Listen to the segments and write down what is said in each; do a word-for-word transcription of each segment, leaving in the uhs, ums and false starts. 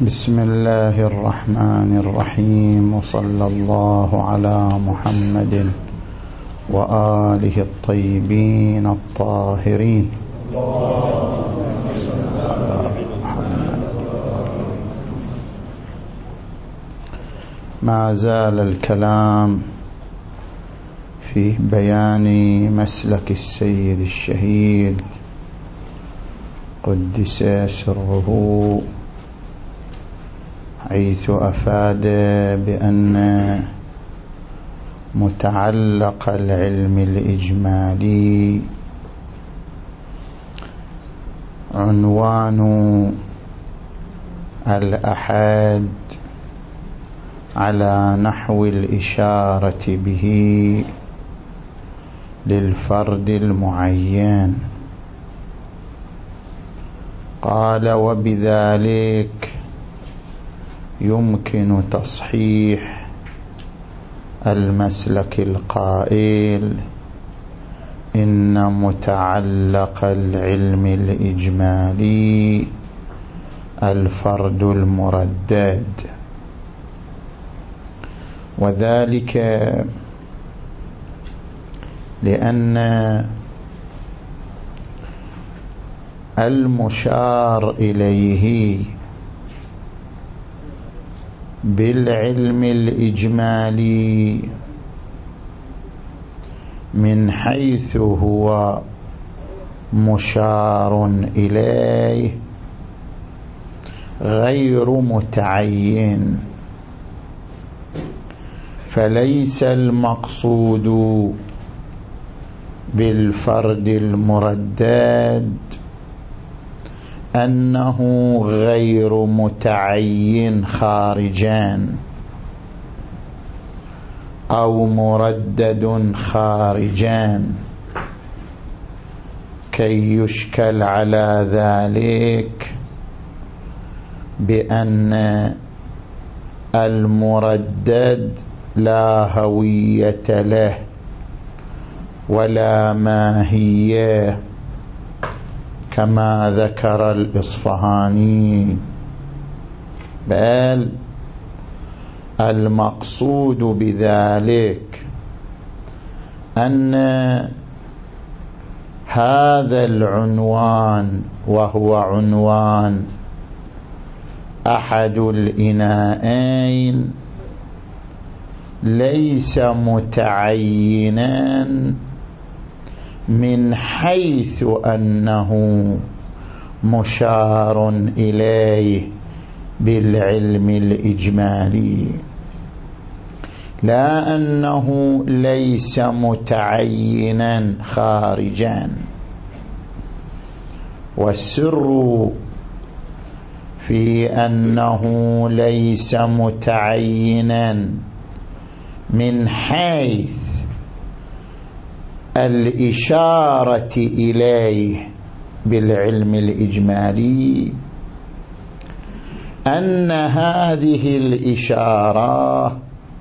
بسم الله الرحمن الرحيم، وصلى الله على محمد وآله الطيبين الطاهرين. ما زال الكلام في بيان مسلك السيد الشهيد قدس سره، حيث أفاد بأن متعلق العلم الإجمالي عنوان الأحد على نحو الإشارة به للفرد المعين. قال: وبذلك يمكن تصحيح المسلك القائل إن متعلق العلم الإجمالي الفرد المردد، وذلك لأن المشار إليه بالعلم الإجمالي من حيث هو مشار إليه غير متعين، فليس المقصود بالفرد المردد أنه غير متعين خارجان أو مردد خارجان كي يشكل على ذلك بأن المردد لا هوية له ولا ماهية، كما ذكر الإصفهاني، بل المقصود بذلك أن هذا العنوان، وهو عنوان أحد الإناءين، ليس متعينا من حيث أنه مشار إليه بالعلم الإجمالي، لا أنه ليس متعينا خارجا. والسر في أنه ليس متعينا من حيث الإشارة إليه بالعلم الإجمالي أن هذه الإشارة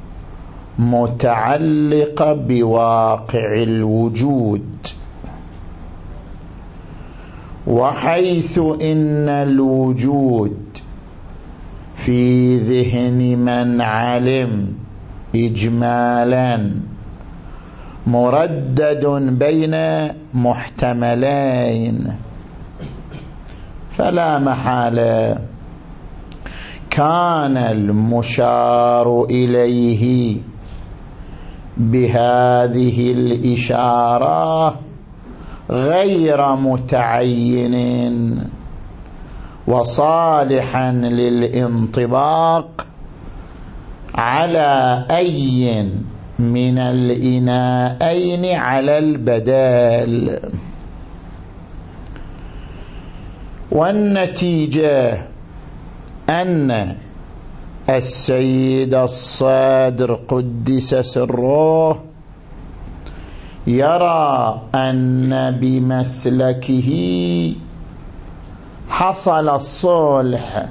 متعلقة بواقع الوجود، وحيث إن الوجود في ذهن من علم إجمالا مردد بين محتملين، فلا محالة كان المشار إليه بهذه الإشارة غير متعين وصالحا للانطباق على أي من الإناءين على البدال. والنتيجة أن السيد الصادر قدس سره يرى أن بمسلكه حصل الصلح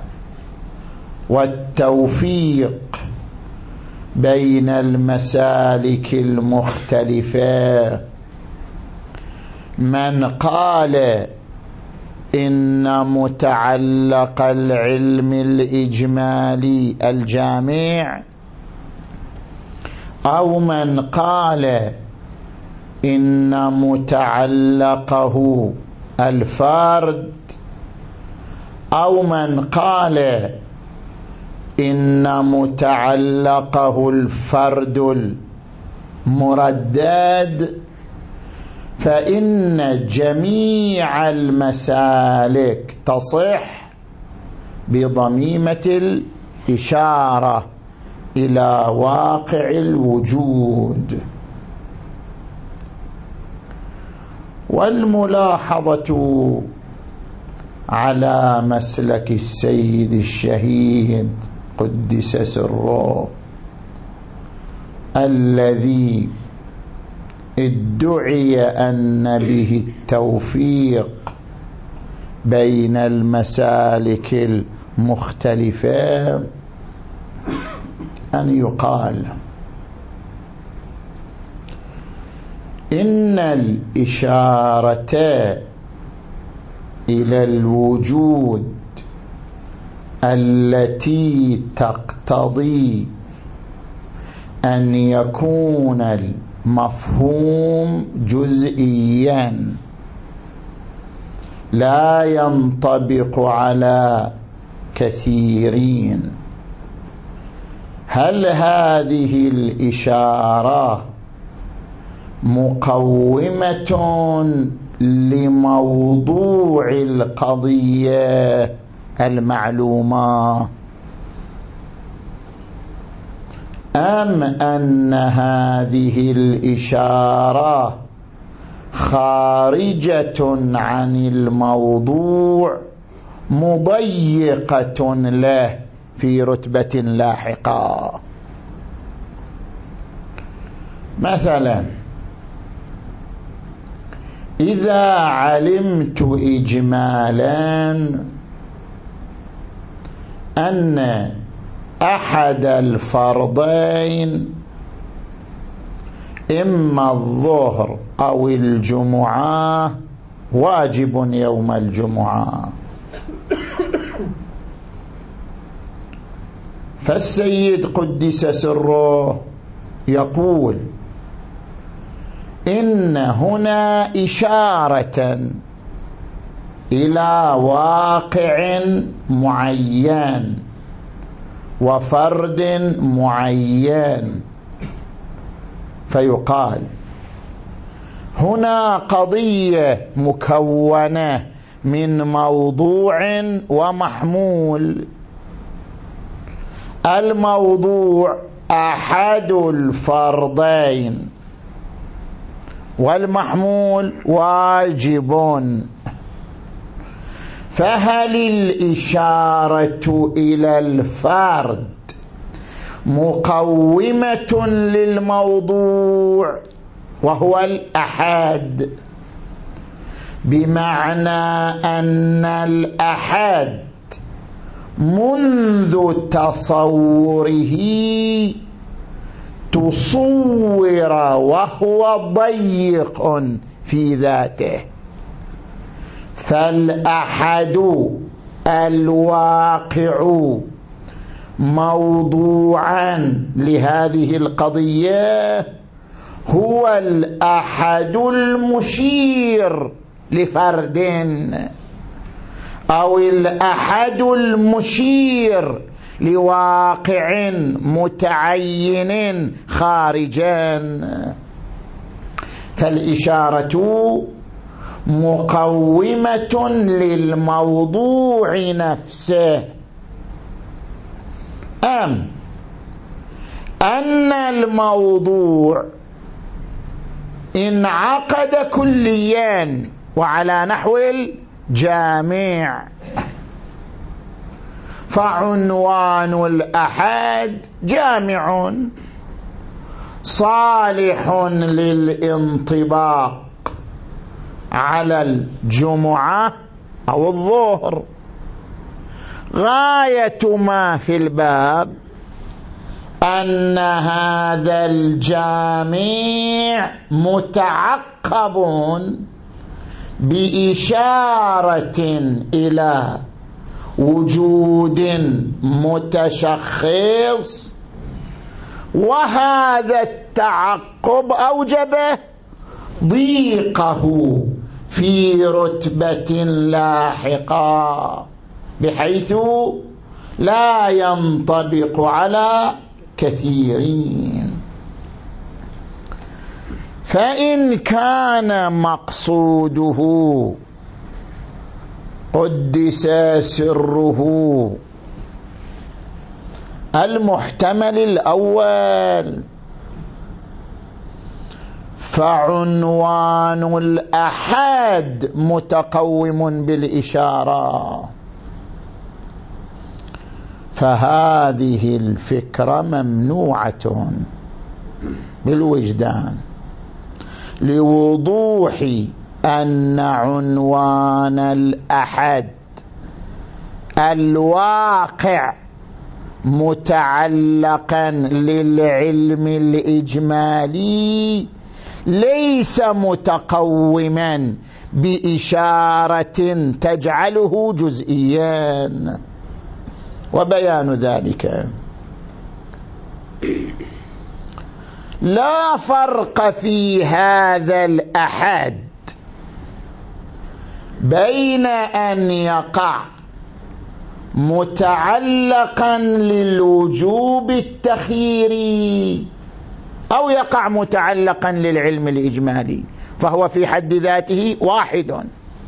والتوفيق بين المسالك المختلفة. من قال إن متعلق العلم الإجمالي الجامع، أو من قال إن متعلقه الفرد، أو من قال إن متعلقه الفرد المردد، فإن جميع المسالك تصح بضميمة الإشارة إلى واقع الوجود. والملاحظة على مسلك السيد الشهيد قدس سره الذي ادعي أن به التوفيق بين المسالك المختلفة، أن يقال إن الإشارة إلى الوجود التي تقتضي أن يكون المفهوم جزئيا لا ينطبق على كثيرين، هل هذه الإشارة مقومة لموضوع القضية المعلومة، أم أن هذه الإشارة خارجة عن الموضوع مضيقة له في رتبة لاحقة؟ مثلا إذا علمت إجمالا أن أحد الفرضين إما الظهر أو الجمعة واجب يوم الجمعة، فالسيد قدس سره يقول إن هنا إشارة إلى واقع معين وفرد معين، فيقال هنا قضية مكونة من موضوع ومحمول. الموضوع أحد الفرضين والمحمول واجب، فهل الإشارة إلى الفرد مقومة للموضوع وهو الأحد، بمعنى أن الأحد منذ تصوره تصور وهو ضيق في ذاته، فالأحد الواقع موضوعا لهذه القضية هو الأحد المشير لفرد، أو الأحد المشير لواقع متعين خارجا. فالإشارة مقومة للموضوع نفسه، أم أن الموضوع انعقد كليا وعلى نحو الجامع، فعنوان الأحد جامع صالح للانطباق على الجمعة أو الظهر. غاية ما في الباب أن هذا الجامع متعقب بإشارة إلى وجود متشخص، وهذا التعقب أوجب ضيقه في رتبة لاحقة بحيث لا ينطبق على كثيرين. فإن كان مقصوده قدس سره المحتمل الأول، فعنوان الأحد متقوم بالإشارة، فهذه الفكرة ممنوعة بالوجدان لوضوح أن عنوان الأحد الواقع متعلقا للعلم الإجمالي ليس متقوما بإشارة تجعله جزئيا. وبيان ذلك لا فرق في هذا الأحد بين أن يقع متعلقا للوجوب التخييري أو يقع متعلقا للعلم الإجمالي، فهو في حد ذاته واحد.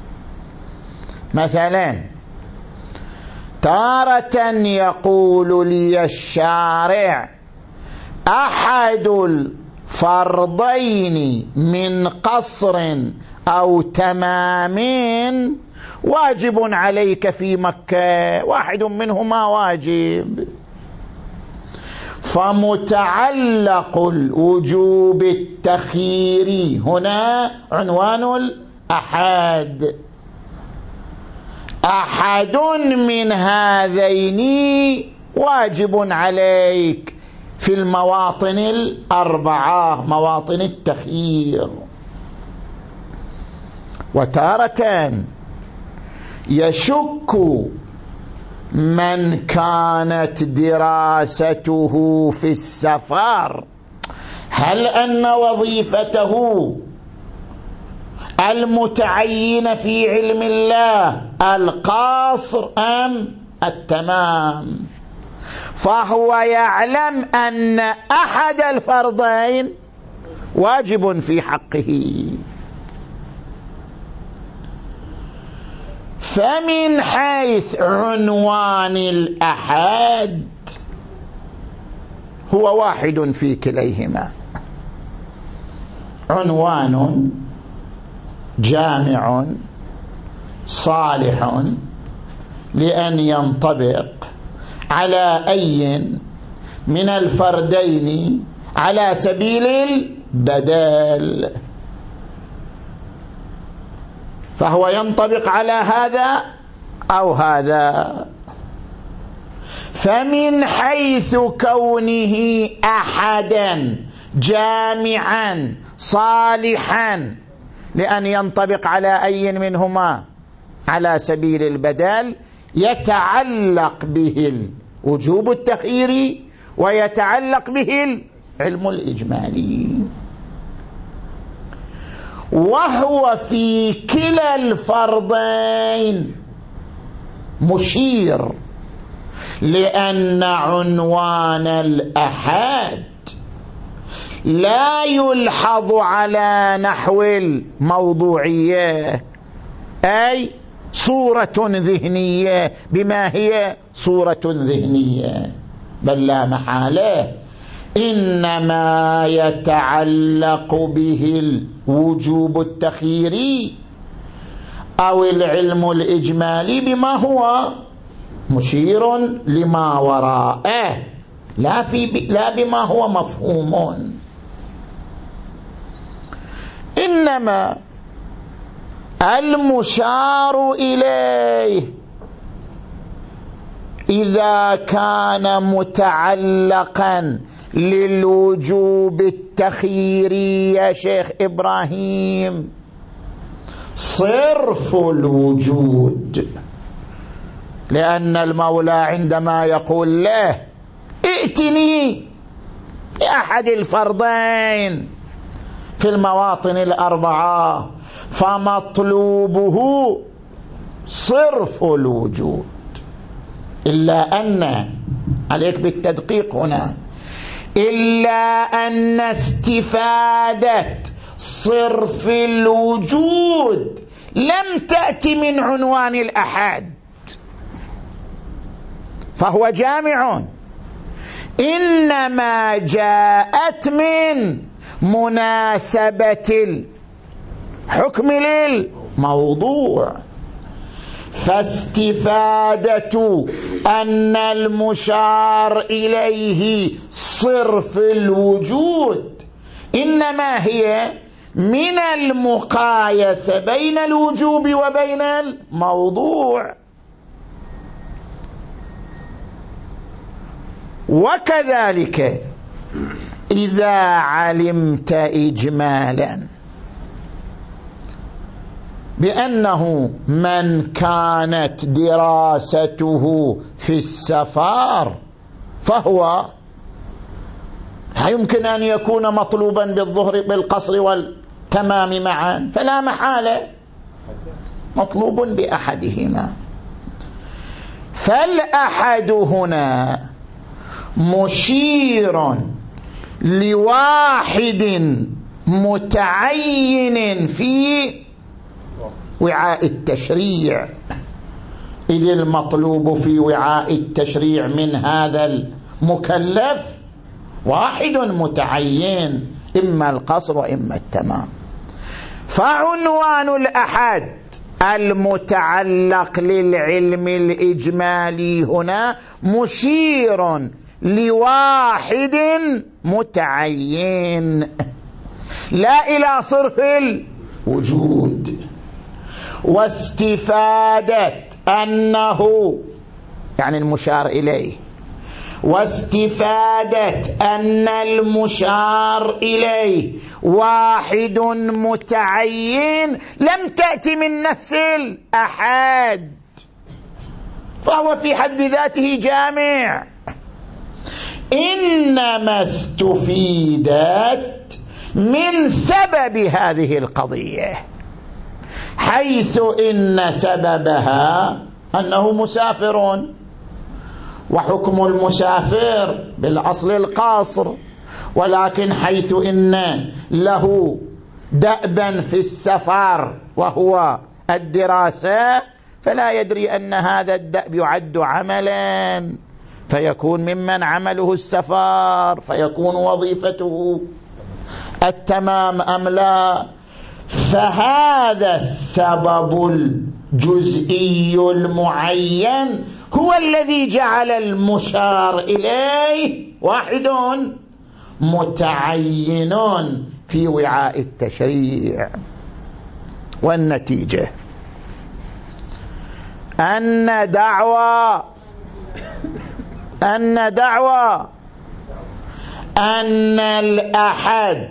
مثلا تارة يقول لي الشارع أحد الفرضين من قصر أو تمام واجب عليك في مكة، واحد منهما واجب، فمتعلق الوجوب التخييري هنا عنوان الأحد، أحد من هذين واجب عليك في المواطن الأربعة مواطن التخيير. وتارة يشك من كانت دراسته في السفر هل أن وظيفته المتعين في علم الله القاصر أم التمام، فهو يعلم أن أحد الفرضين واجب في حقه. فمن حيث عنوان الأحد هو واحد في كليهما، عنوان جامع صالح لأن ينطبق على أي من الفردين على سبيل البدل، فهو ينطبق على هذا أو هذا. فمن حيث كونه أحدا جامعا صالحا لأن ينطبق على أي منهما على سبيل البدل يتعلق به الوجوب التخييري ويتعلق به العلم الإجمالي، وهو في كلا الفرضين مشير، لأن عنوان الأحد لا يلحظ على نحو الموضوعية أي صورة ذهنية بما هي صورة ذهنية، بل لا محالة إنما يتعلق به الوجوب التخييري أو العلم الإجمالي بما هو مشير لما وراءه لا, في لا بما هو مفهوم. إنما المشار إليه إذا كان متعلقا للوجوب التخييري يا شيخ إبراهيم صرف الوجود، لأن المولى عندما يقول له ائتني بأحد الفرضين في المواطن الأربعة فمطلوبه صرف الوجود، إلا أن عليك بالتدقيق هنا، إلا أن استفادة صرف الوجود لم تأتي من عنوان الأحد، فهو جامع، إنما جاءت من مناسبة الحكم للموضوع. فاستفادة أن المشار إليه صرف الوجود إنما هي من المقايسة بين الوجوب وبين الموضوع. وكذلك إذا علمت إجمالا بأنه من كانت دراسته في السفر فهو لا يمكن أن يكون مطلوبا بالظهر بالقصر والتمام معا، فلا محالة مطلوب بأحدهما. فالأحد هنا مشير لواحد متعين في وعاء التشريع، إذ المطلوب في وعاء التشريع من هذا المكلف واحد متعين، إما القصر وإما التمام. فعنوان الأحد المتعلق للعلم الإجمالي هنا مشير لواحد متعين، لا إلى صرف الوجود. واستفادة أنه يعني المشار إليه، واستفادة أن المشار إليه واحد متعين لم تأتي من نفس الأحد، فهو في حد ذاته جامع، إنما استفيدت من سبب هذه القضية، حيث إن سببها أنه مسافر، وحكم المسافر بالأصل القاصر، ولكن حيث إن له دأبا في السفر وهو الدراسة فلا يدري أن هذا الدأب يعد عملا، فيكون ممن عمله السفر، فيكون وظيفته التمام أم لا. فهذا السبب الجزئي المعين هو الذي جعل المشار إليه واحد متعين في وعاء التشريع. والنتيجة أن دعوى أن دعوى أن الأحد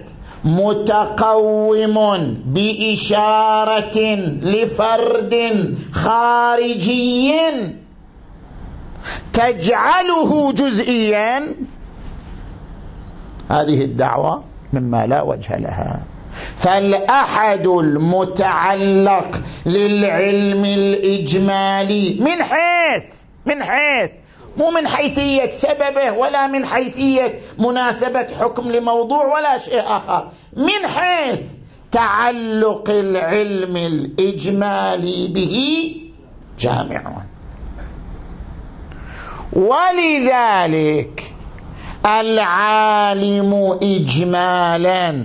متقوم بإشارة لفرد خارجي تجعله جزئيا، هذه الدعوة مما لا وجه لها. فالأحد المتعلق للعلم الإجمالي من حيث من حيث مو من حيثية سببه ولا من حيثية مناسبة حكم لموضوع ولا شيء آخر، من حيث تعلق العلم الإجمالي به جامع. ولذلك العالم إجمالا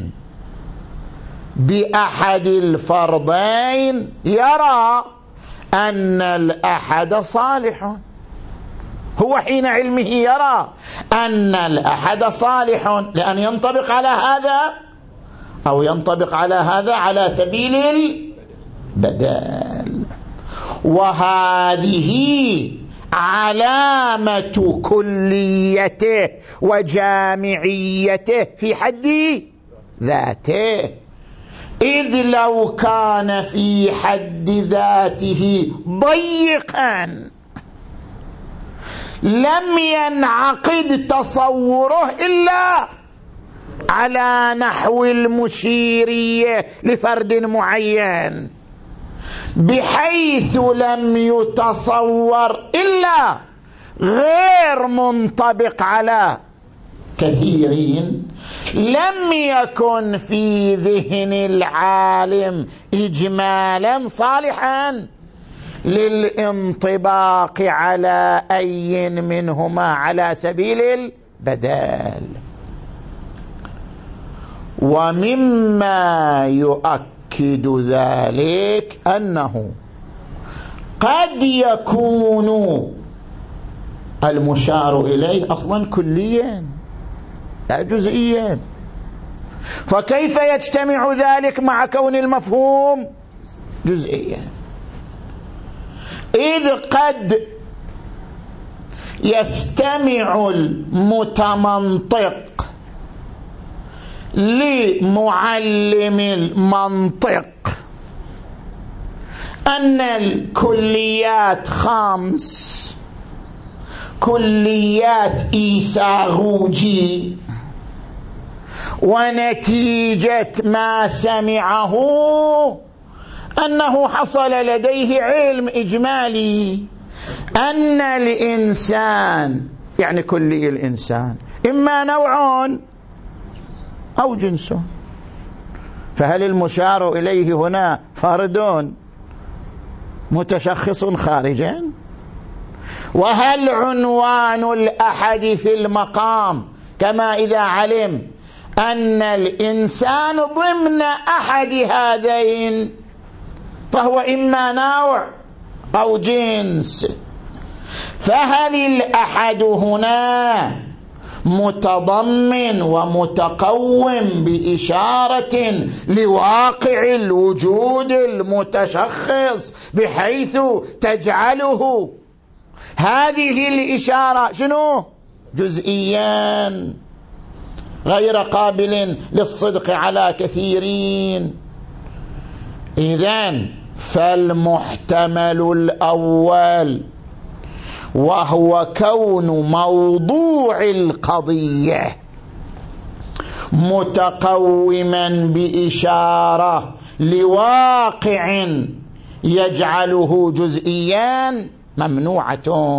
بأحد الفرضين يرى أن الأحد صالح، هو حين علمه يرى أن الأحد صالح، لأن ينطبق على هذا أو ينطبق على هذا على سبيل البدل. وهذه علامة كليته وجامعيته في حد ذاته، إذ لو كان في حد ذاته ضيقا لم ينعقد تصوره إلا على نحو المشيرية لفرد معين، بحيث لم يتصور إلا غير منطبق على كثيرين، لم يكن في ذهن العالم إجمالا صالحا للانطباق على أي منهما على سبيل البدال. ومما يؤكد ذلك أنه قد يكون المشار إليه أصلا كليا لا جزئيا، فكيف يجتمع ذلك مع كون المفهوم جزئيا؟ إذ قد يستمع المتمنطق لمعلم المنطق أن الكليات خمس، كليات إيساغوجي، ونتيجة ما سمعه أنه حصل لديه علم إجمالي أن الإنسان، يعني كلي الإنسان، إما نوع أو جنس. فهل المشار إليه هنا فرد متشخص خارجا؟ وهل عنوان الأحد في المقام كما إذا علم أن الإنسان ضمن أحد هذين فهو إما نوع أو جنس، فهل الأحد هنا متضمن ومتقوم بإشارة لواقع الوجود المتشخص بحيث تجعله هذه الإشارة شنو؟ جزئيا غير قابل للصدق على كثيرين. إذن فالمحتمل الأول وهو كون موضوع القضية متقوما بإشارة لواقع يجعله جزئيا ممنوعة.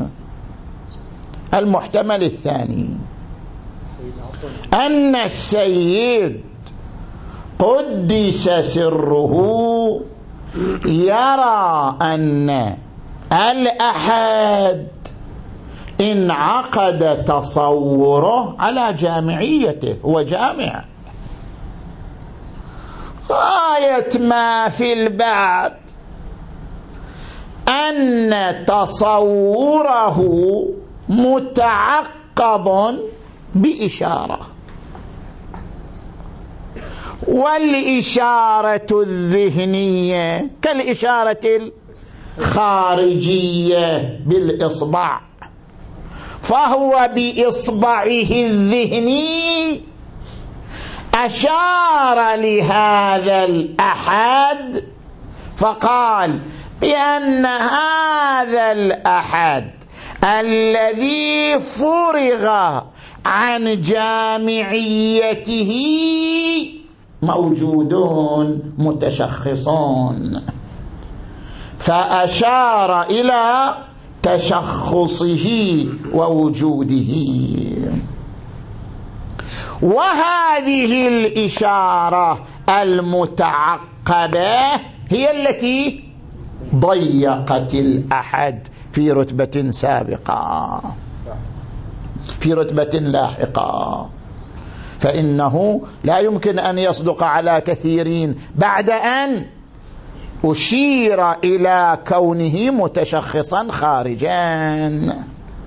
المحتمل الثاني أن السيد قدس سره يرى أن الأحد انعقد تصوره على جامعيته، هو جامع، غاية ما في البعض أن تصوره متعقب بإشارة، والإشارة الذهنية كالإشارة الخارجية بالإصبع، فهو بإصبعه الذهني أشار لهذا الأحد فقال بأن هذا الأحد الذي فرغ عن جامعيته موجودون متشخصون، فأشار إلى تشخصه ووجوده. وهذه الإشارة المتعقبة هي التي ضيقت الأحد في رتبة سابقة، في رتبة لاحقة، فإنه لا يمكن أن يصدق على كثيرين بعد أن أشير إلى كونه متشخصا خارجا.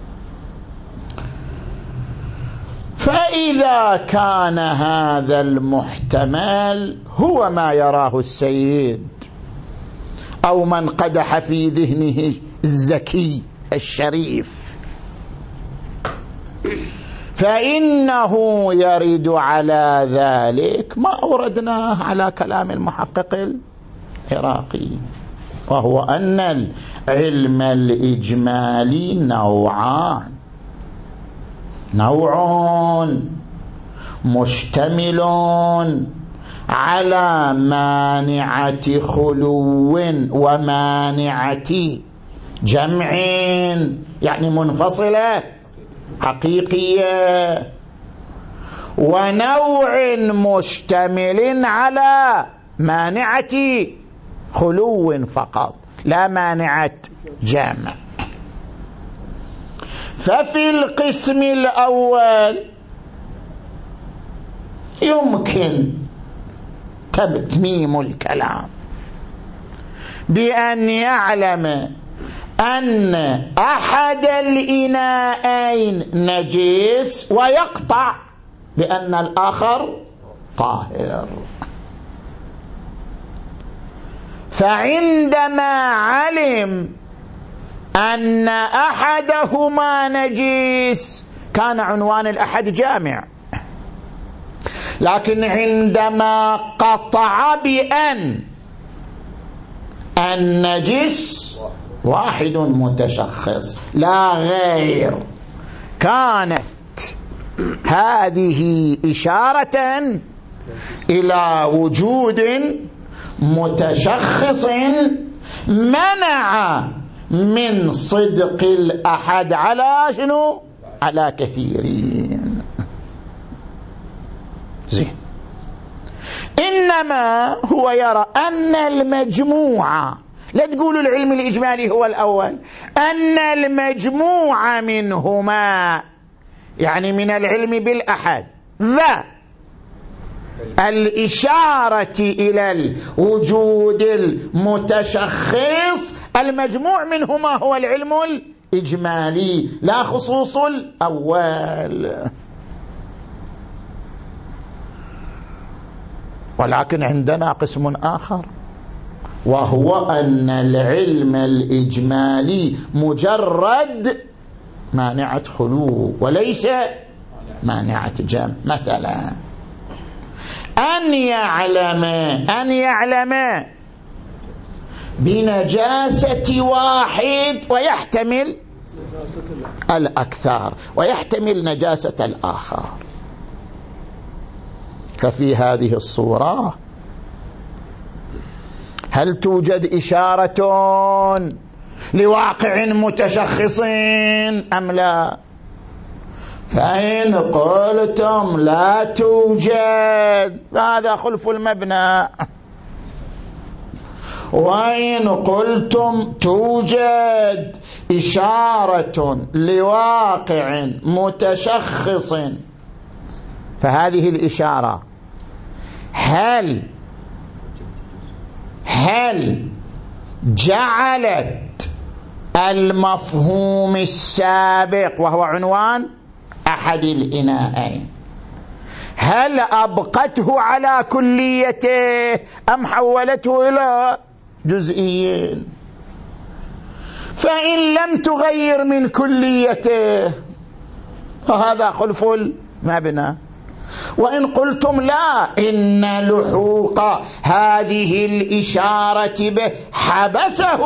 فإذا كان هذا المحتمل هو ما يراه السيد أو من قدح في ذهنه الذكي الشريف، فإنه يرد على ذلك ما أوردناه على كلام المحقق العراقي، وهو أن العلم الإجمالي نوعان: نوع مشتمل على مانعة خلو ومانعة جمع، يعني منفصلة حقيقية، ونوع مشتمل على مانعة خلو فقط لا مانعة جمع. ففي القسم الأول يمكن تتميم الكلام بأن يعلم أن أحد الإناءين نجس ويقطع بأن الآخر طاهر. فعندما علم أن أحدهما نجس كان عنوان الأحد جامع، لكن عندما قطع بأن النجس واحد متشخص لا غير، كانت هذه إشارة إلى وجود متشخص منع من صدق الأحد على شنو؟ على كثيرين. زين. إنما هو يرى أن المجموعة، لا تقولوا العلم الإجمالي هو الأول، أن المجموعة منهما يعني من العلم بالأحد ذا الإشارة إلى الوجود المتشخص، المجموع منهما هو العلم الإجمالي لا خصوص الأول. ولكن عندنا قسم آخر، وهو أن العلم الإجمالي مجرد مانعة خلو وليس مانعة جمع. مثلا أن يعلم أن يعلم بنجاسة واحد ويحتمل الأكثر ويحتمل نجاسة الآخر، ففي هذه الصورة هل توجد إشارة لواقع متشخص أم لا؟ فإن قلتم لا توجد هذا خلف المبنى، وإن قلتم توجد إشارة لواقع متشخص، فهذه الإشارة هل هل جعلت المفهوم السابق وهو عنوان أحد الإناءين هل أبقته على كليته أم حولته إلى جزئيين؟ فإن لم تغير من كليته فهذا خلف المبنى. وإن قلتم لا، إن لحوق هذه الإشارة به حبسه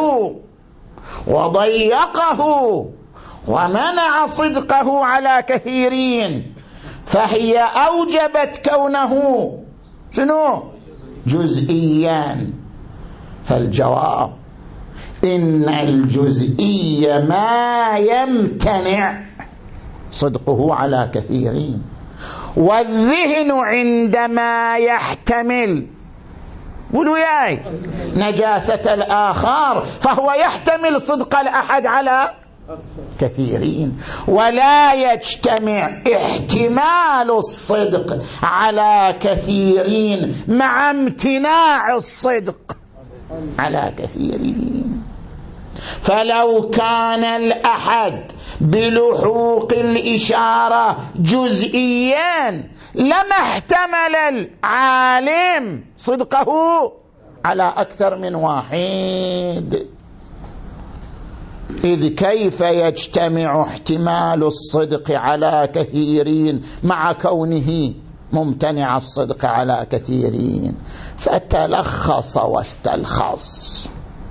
وضيقه ومنع صدقه على كثيرين، فهي أوجبت كونه شنو؟ جزئيا. فالجواب إن الجزئي ما يمتنع صدقه على كثيرين، والذهن عندما يحتمل قولوا ياي نجاسة الآخر فهو يحتمل صدق الأحد على كثيرين، ولا يجتمع احتمال الصدق على كثيرين مع امتناع الصدق على كثيرين. فلو كان الأحد بلحوق الإشارة جزئيا لما احتمل العالم صدقه على أكثر من واحد. إذ كيف يجتمع احتمال الصدق على كثيرين مع كونه ممتنع الصدق على كثيرين؟ فتلخص واستلخص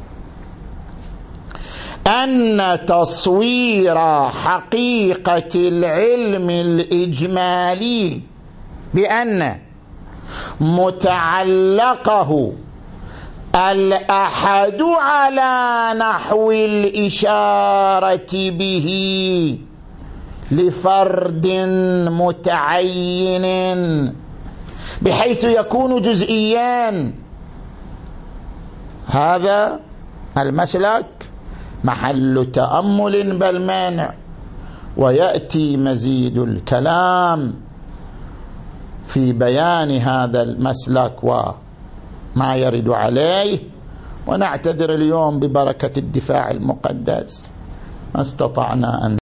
أن تصوير حقيقة العلم الإجمالي بأن متعلقه الأحد على نحو الإشارة به لفرد متعين بحيث يكون جزئيان، هذا المسلك محل تأمل بل مانع، ويأتي مزيد الكلام في بيان هذا المسلك وما يرد عليه. ونعتذر اليوم ببركة الدفاع المقدس ما استطعنا أن